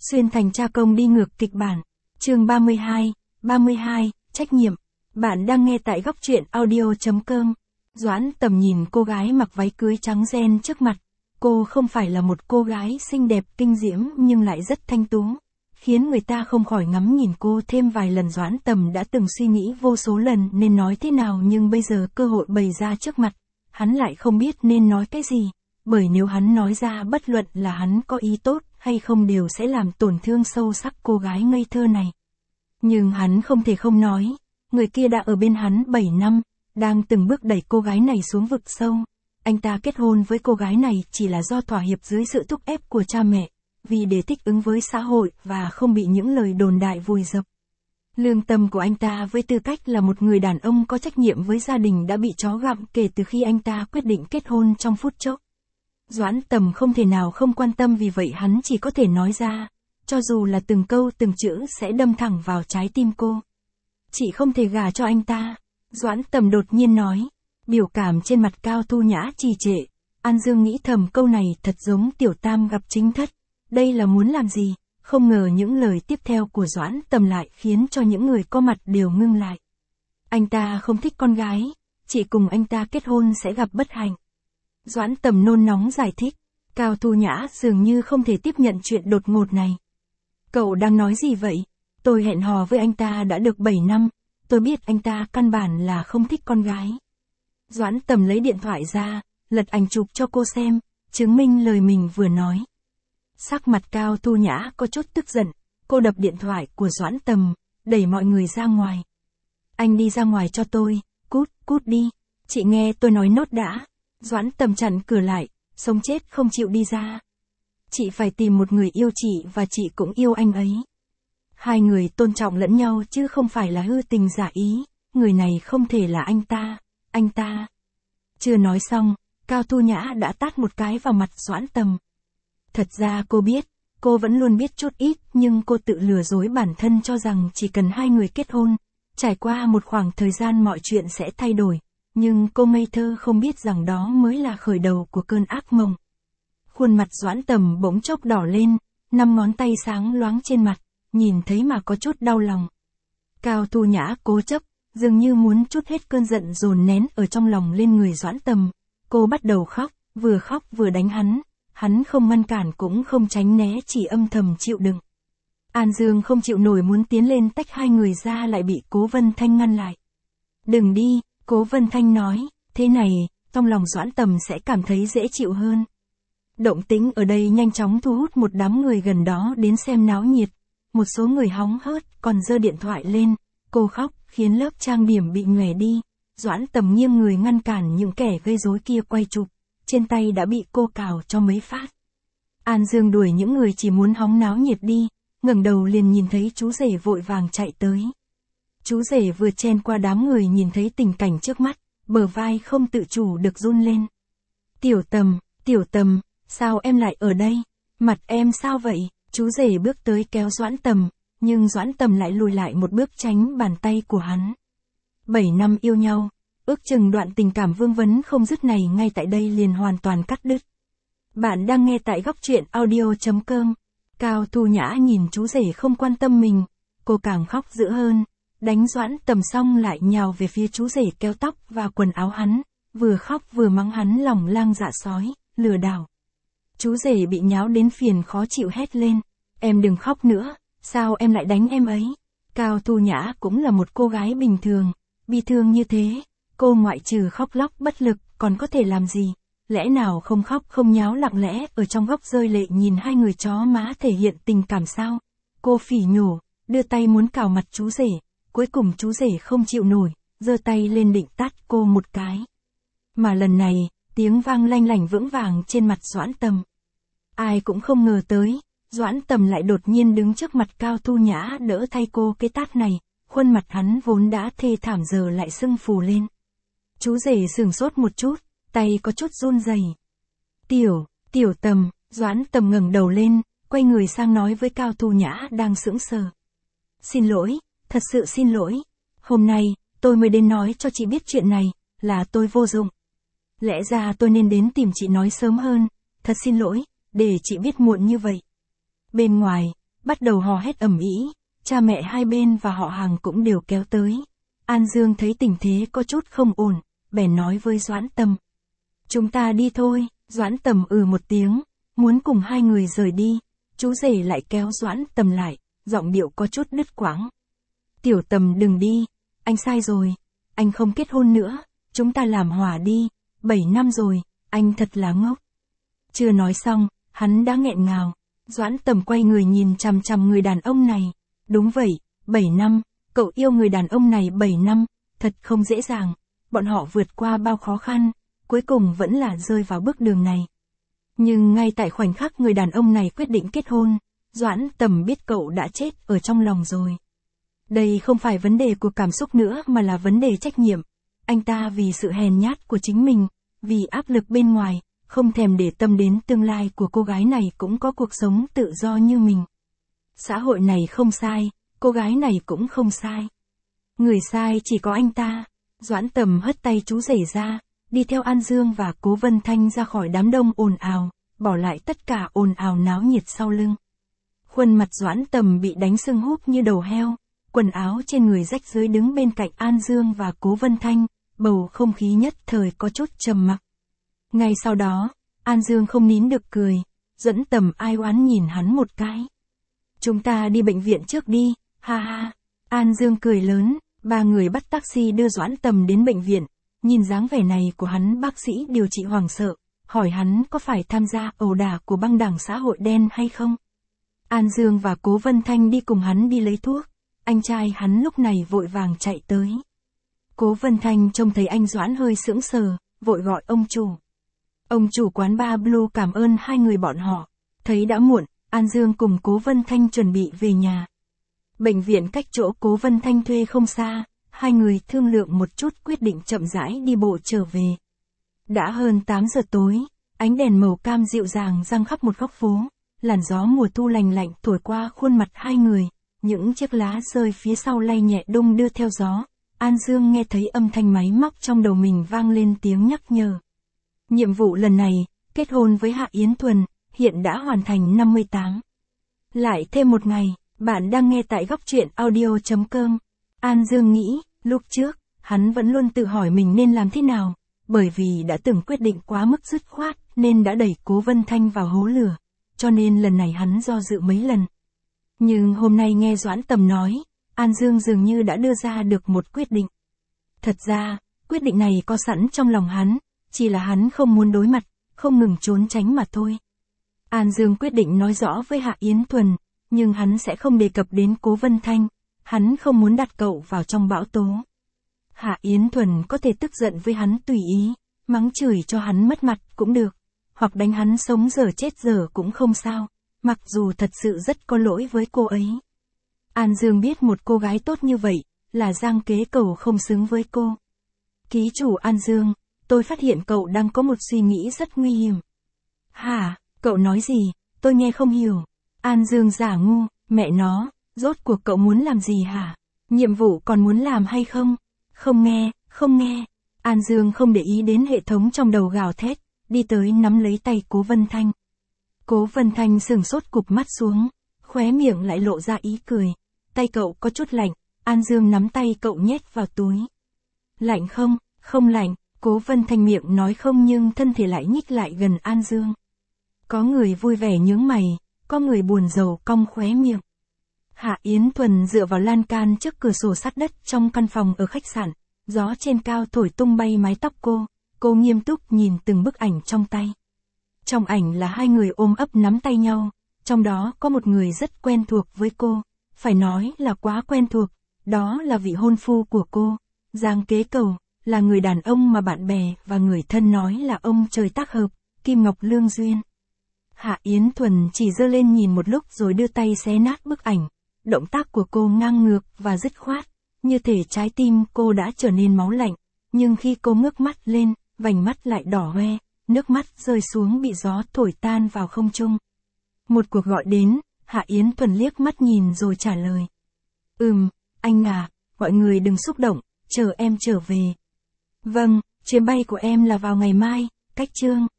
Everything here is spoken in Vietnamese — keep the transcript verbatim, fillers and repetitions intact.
Xuyên thành cha công đi ngược kịch bản. Chương ba mươi hai, ba mươi hai, trách nhiệm. Bạn đang nghe tại góc truyện audio chấm com. Doãn Tầm nhìn cô gái mặc váy cưới trắng ren trước mặt. Cô không phải là một cô gái xinh đẹp kinh diễm nhưng lại rất thanh tú, khiến người ta không khỏi ngắm nhìn cô thêm vài lần. Doãn Tầm đã từng suy nghĩ vô số lần nên nói thế nào, nhưng bây giờ cơ hội bày ra trước mặt, hắn lại không biết nên nói cái gì, bởi nếu hắn nói ra bất luận là hắn có ý tốt hay không đều sẽ làm tổn thương sâu sắc cô gái ngây thơ này. Nhưng hắn không thể không nói, người kia đã ở bên hắn bảy năm, đang từng bước đẩy cô gái này xuống vực sâu. Anh ta kết hôn với cô gái này chỉ là do thỏa hiệp dưới sự thúc ép của cha mẹ, vì để thích ứng với xã hội và không bị những lời đồn đại vùi dập. Lương tâm của anh ta với tư cách là một người đàn ông có trách nhiệm với gia đình đã bị chó gặm kể từ khi anh ta quyết định kết hôn trong phút chốc. Doãn Tầm không thể nào không quan tâm, vì vậy hắn chỉ có thể nói ra, cho dù là từng câu từng chữ sẽ đâm thẳng vào trái tim cô. Chị không thể gả cho anh ta. Doãn Tầm đột nhiên nói, biểu cảm trên mặt Cao Thu Nhã trì trệ. An Dương nghĩ thầm câu này thật giống tiểu tam gặp chính thất. Đây là muốn làm gì? Không ngờ những lời tiếp theo của Doãn Tầm lại khiến cho những người có mặt đều ngưng lại. Anh ta không thích con gái, chị cùng anh ta kết hôn sẽ gặp bất hạnh. Doãn Tầm nôn nóng giải thích. Cao Thu Nhã dường như không thể tiếp nhận chuyện đột ngột này. Cậu đang nói gì vậy? Tôi hẹn hò với anh ta đã được bảy năm, tôi biết anh ta căn bản là không thích con gái. Doãn Tầm lấy điện thoại ra, lật ảnh chụp cho cô xem, chứng minh lời mình vừa nói. Sắc mặt Cao Thu Nhã có chút tức giận, cô đập điện thoại của Doãn Tầm, đẩy mọi người ra ngoài. Anh đi ra ngoài cho tôi, cút, cút đi, chị nghe tôi nói nốt đã. Doãn Tầm chặn cửa lại, sống chết không chịu đi ra. Chị phải tìm một người yêu chị và chị cũng yêu anh ấy. Hai người tôn trọng lẫn nhau chứ không phải là hư tình giả ý, người này không thể là anh ta, anh ta. Chưa nói xong, Cao Thu Nhã đã tát một cái vào mặt Doãn Tầm. Thật ra cô biết, cô vẫn luôn biết chút ít, nhưng cô tự lừa dối bản thân cho rằng chỉ cần hai người kết hôn, trải qua một khoảng thời gian mọi chuyện sẽ thay đổi. Nhưng cô ngây thơ không biết rằng đó mới là khởi đầu của cơn ác mộng. Khuôn mặt Doãn Tầm bỗng chốc đỏ lên, năm ngón tay sáng loáng trên mặt, nhìn thấy mà có chút đau lòng. Cao Thu Nhã cố chấp, dường như muốn trút hết cơn giận dồn nén ở trong lòng lên người Doãn Tầm. Cô bắt đầu khóc, vừa khóc vừa đánh hắn, hắn không ngăn cản cũng không tránh né, chỉ âm thầm chịu đựng. An Dương không chịu nổi muốn tiến lên tách hai người ra, lại bị Cố Vân Thanh ngăn lại. Đừng đi. Cố Vân Thanh nói, thế này, trong lòng Doãn Tầm sẽ cảm thấy dễ chịu hơn. Động tĩnh ở đây nhanh chóng thu hút một đám người gần đó đến xem náo nhiệt. Một số người hóng hớt còn giơ điện thoại lên, cô khóc, khiến lớp trang điểm bị nhòe đi. Doãn Tầm nghiêng người ngăn cản những kẻ gây rối kia quay chụp, trên tay đã bị cô cào cho mấy phát. An Dương đuổi những người chỉ muốn hóng náo nhiệt đi, ngẩng đầu liền nhìn thấy chú rể vội vàng chạy tới. Chú rể vừa chen qua đám người nhìn thấy tình cảnh trước mắt, bờ vai không tự chủ được run lên. Tiểu Tầm, Tiểu Tầm, sao em lại ở đây? Mặt em sao vậy? Chú rể bước tới kéo Doãn Tầm, nhưng Doãn Tầm lại lùi lại một bước tránh bàn tay của hắn. Bảy năm yêu nhau, ước chừng đoạn tình cảm vương vấn không dứt này ngay tại đây liền hoàn toàn cắt đứt. Bạn đang nghe tại góc truyện audio chấm com. Cao Thu Nhã nhìn chú rể không quan tâm mình, cô càng khóc dữ hơn. Đánh Doãn Tầm xong lại nhào về phía chú rể kéo tóc và quần áo hắn, vừa khóc vừa mắng hắn lòng lang dạ sói, lừa đảo. Chú rể bị nháo đến phiền khó chịu hét lên, em đừng khóc nữa, sao em lại đánh em ấy? Cao Thu Nhã cũng là một cô gái bình thường, bi thương như thế, cô ngoại trừ khóc lóc bất lực còn có thể làm gì? Lẽ nào không khóc không nháo lặng lẽ ở trong góc rơi lệ nhìn hai người chó má thể hiện tình cảm sao? Cô phỉ nhổ, đưa tay muốn cào mặt chú rể. Cuối cùng chú rể không chịu nổi, giơ tay lên định tát cô một cái. Mà lần này, tiếng vang lanh lảnh vững vàng trên mặt Doãn Tầm. Ai cũng không ngờ tới, Doãn Tầm lại đột nhiên đứng trước mặt Cao Thu Nhã đỡ thay cô cái tát này, khuôn mặt hắn vốn đã thê thảm giờ lại sưng phù lên. Chú rể sửng sốt một chút, tay có chút run rẩy. Tiểu, Tiểu Tầm, Doãn Tầm ngẩng đầu lên, quay người sang nói với Cao Thu Nhã đang sững sờ. Xin lỗi. Thật sự xin lỗi, hôm nay, tôi mới đến nói cho chị biết chuyện này, là tôi vô dụng. Lẽ ra tôi nên đến tìm chị nói sớm hơn, thật xin lỗi, để chị biết muộn như vậy. Bên ngoài, bắt đầu hò hét ầm ĩ, cha mẹ hai bên và họ hàng cũng đều kéo tới. An Dương thấy tình thế có chút không ổn, bèn nói với Doãn Tầm. Chúng ta đi thôi. Doãn Tầm ừ một tiếng, muốn cùng hai người rời đi. Chú rể lại kéo Doãn Tầm lại, giọng điệu có chút đứt quãng. Tiểu Tầm đừng đi, anh sai rồi, anh không kết hôn nữa, chúng ta làm hòa đi, bảy năm rồi, anh thật là ngốc. Chưa nói xong, hắn đã nghẹn ngào. Doãn Tầm quay người nhìn chằm chằm người đàn ông này. Đúng vậy, bảy năm, cậu yêu người đàn ông này bảy năm, thật không dễ dàng. Bọn họ vượt qua bao khó khăn, cuối cùng vẫn là rơi vào bước đường này. Nhưng ngay tại khoảnh khắc người đàn ông này quyết định kết hôn, Doãn Tầm biết cậu đã chết ở trong lòng rồi. Đây không phải vấn đề của cảm xúc nữa mà là vấn đề trách nhiệm. Anh ta vì sự hèn nhát của chính mình, vì áp lực bên ngoài, không thèm để tâm đến tương lai của cô gái này cũng có cuộc sống tự do như mình. Xã hội này không sai, cô gái này cũng không sai. Người sai chỉ có anh ta. Doãn Tầm hất tay chú rể ra, đi theo An Dương và Cố Vân Thanh ra khỏi đám đông ồn ào, bỏ lại tất cả ồn ào náo nhiệt sau lưng. Khuôn mặt Doãn Tầm bị đánh sưng húp như đầu heo, quần áo trên người rách rưới đứng bên cạnh An Dương và Cố Vân Thanh, bầu không khí nhất thời có chút trầm mặc. Ngay sau đó, An Dương không nín được cười, Doãn Tầm ai oán nhìn hắn một cái. Chúng ta đi bệnh viện trước đi, ha ha. An Dương cười lớn, ba người bắt taxi đưa Doãn Tầm đến bệnh viện. Nhìn dáng vẻ này của hắn, bác sĩ điều trị hoảng sợ, hỏi hắn có phải tham gia ẩu đả của băng đảng xã hội đen hay không. An Dương và Cố Vân Thanh đi cùng hắn đi lấy thuốc, anh trai hắn lúc này vội vàng chạy tới. Cố Vân Thanh trông thấy anh Doãn hơi sững sờ, vội gọi ông chủ. Ông chủ quán bar Blue cảm ơn hai người bọn họ. Thấy đã muộn, An Dương cùng Cố Vân Thanh chuẩn bị về nhà. Bệnh viện cách chỗ Cố Vân Thanh thuê không xa, hai người thương lượng một chút quyết định chậm rãi đi bộ trở về. Đã hơn tám giờ tối, ánh đèn màu cam dịu dàng răng khắp một góc phố, làn gió mùa thu lành lạnh thổi qua khuôn mặt hai người, những chiếc lá rơi phía sau lay nhẹ đung đưa theo gió. An Dương nghe thấy âm thanh máy móc trong đầu mình vang lên tiếng nhắc nhở. Nhiệm vụ lần này, kết hôn với Hạ Yến Thuần, hiện đã hoàn thành năm mươi tám. Lại thêm một ngày, bạn đang nghe tại góc truyện audio chấm com. An Dương nghĩ, lúc trước, hắn vẫn luôn tự hỏi mình nên làm thế nào, bởi vì đã từng quyết định quá mức dứt khoát, nên đã đẩy Cố Vân Thanh vào hố lửa, cho nên lần này hắn do dự mấy lần. Nhưng hôm nay nghe Doãn Tầm nói, An Dương dường như đã đưa ra được một quyết định. Thật ra, quyết định này có sẵn trong lòng hắn, chỉ là hắn không muốn đối mặt, không ngừng trốn tránh mà thôi. An Dương quyết định nói rõ với Hạ Yến Thuần, nhưng hắn sẽ không đề cập đến Cố Vân Thanh, hắn không muốn đặt cậu vào trong bão tố. Hạ Yến Thuần có thể tức giận với hắn tùy ý, mắng chửi cho hắn mất mặt cũng được, hoặc đánh hắn sống dở chết dở cũng không sao, mặc dù thật sự rất có lỗi với cô ấy. An Dương biết một cô gái tốt như vậy, là Giang Kế Cầu không xứng với cô. Ký chủ An Dương, tôi phát hiện cậu đang có một suy nghĩ rất nguy hiểm. Hả, cậu nói gì, tôi nghe không hiểu. An Dương giả ngu, mẹ nó, rốt cuộc cậu muốn làm gì hả? Nhiệm vụ còn muốn làm hay không? Không nghe, không nghe. An Dương không để ý đến hệ thống trong đầu gào thét, đi tới nắm lấy tay Cố Vân Thanh. Cố Vân Thanh sừng sốt cụp mắt xuống, khóe miệng lại lộ ra ý cười. Tay cậu có chút lạnh, An Dương nắm tay cậu nhét vào túi. Lạnh không? Không lạnh. Cố Vân Thanh miệng nói không nhưng thân thể lại nhích lại gần An Dương. Có người vui vẻ nhướng mày, có người buồn rầu cong khóe miệng. Hạ Yến Thuần dựa vào lan can trước cửa sổ sát đất trong căn phòng ở khách sạn, gió trên cao thổi tung bay mái tóc cô, cô nghiêm túc nhìn từng bức ảnh trong tay. Trong ảnh là hai người ôm ấp nắm tay nhau, trong đó có một người rất quen thuộc với cô, phải nói là quá quen thuộc, đó là vị hôn phu của cô, Giang Kế Cầu, là người đàn ông mà bạn bè và người thân nói là ông trời tác hợp, Kim Ngọc Lương Duyên. Hạ Yến Thuần chỉ giơ lên nhìn một lúc rồi đưa tay xé nát bức ảnh, động tác của cô ngang ngược và dứt khoát, như thể trái tim cô đã trở nên máu lạnh, nhưng khi cô ngước mắt lên, vành mắt lại đỏ hoe, nước mắt rơi xuống bị gió thổi tan vào không trung. Một cuộc gọi đến, Hạ Yến Thuần liếc mắt nhìn rồi trả lời. Ừm, anh à, mọi người đừng xúc động, chờ em trở về. Vâng, chuyến bay của em là vào ngày mai, cách chương.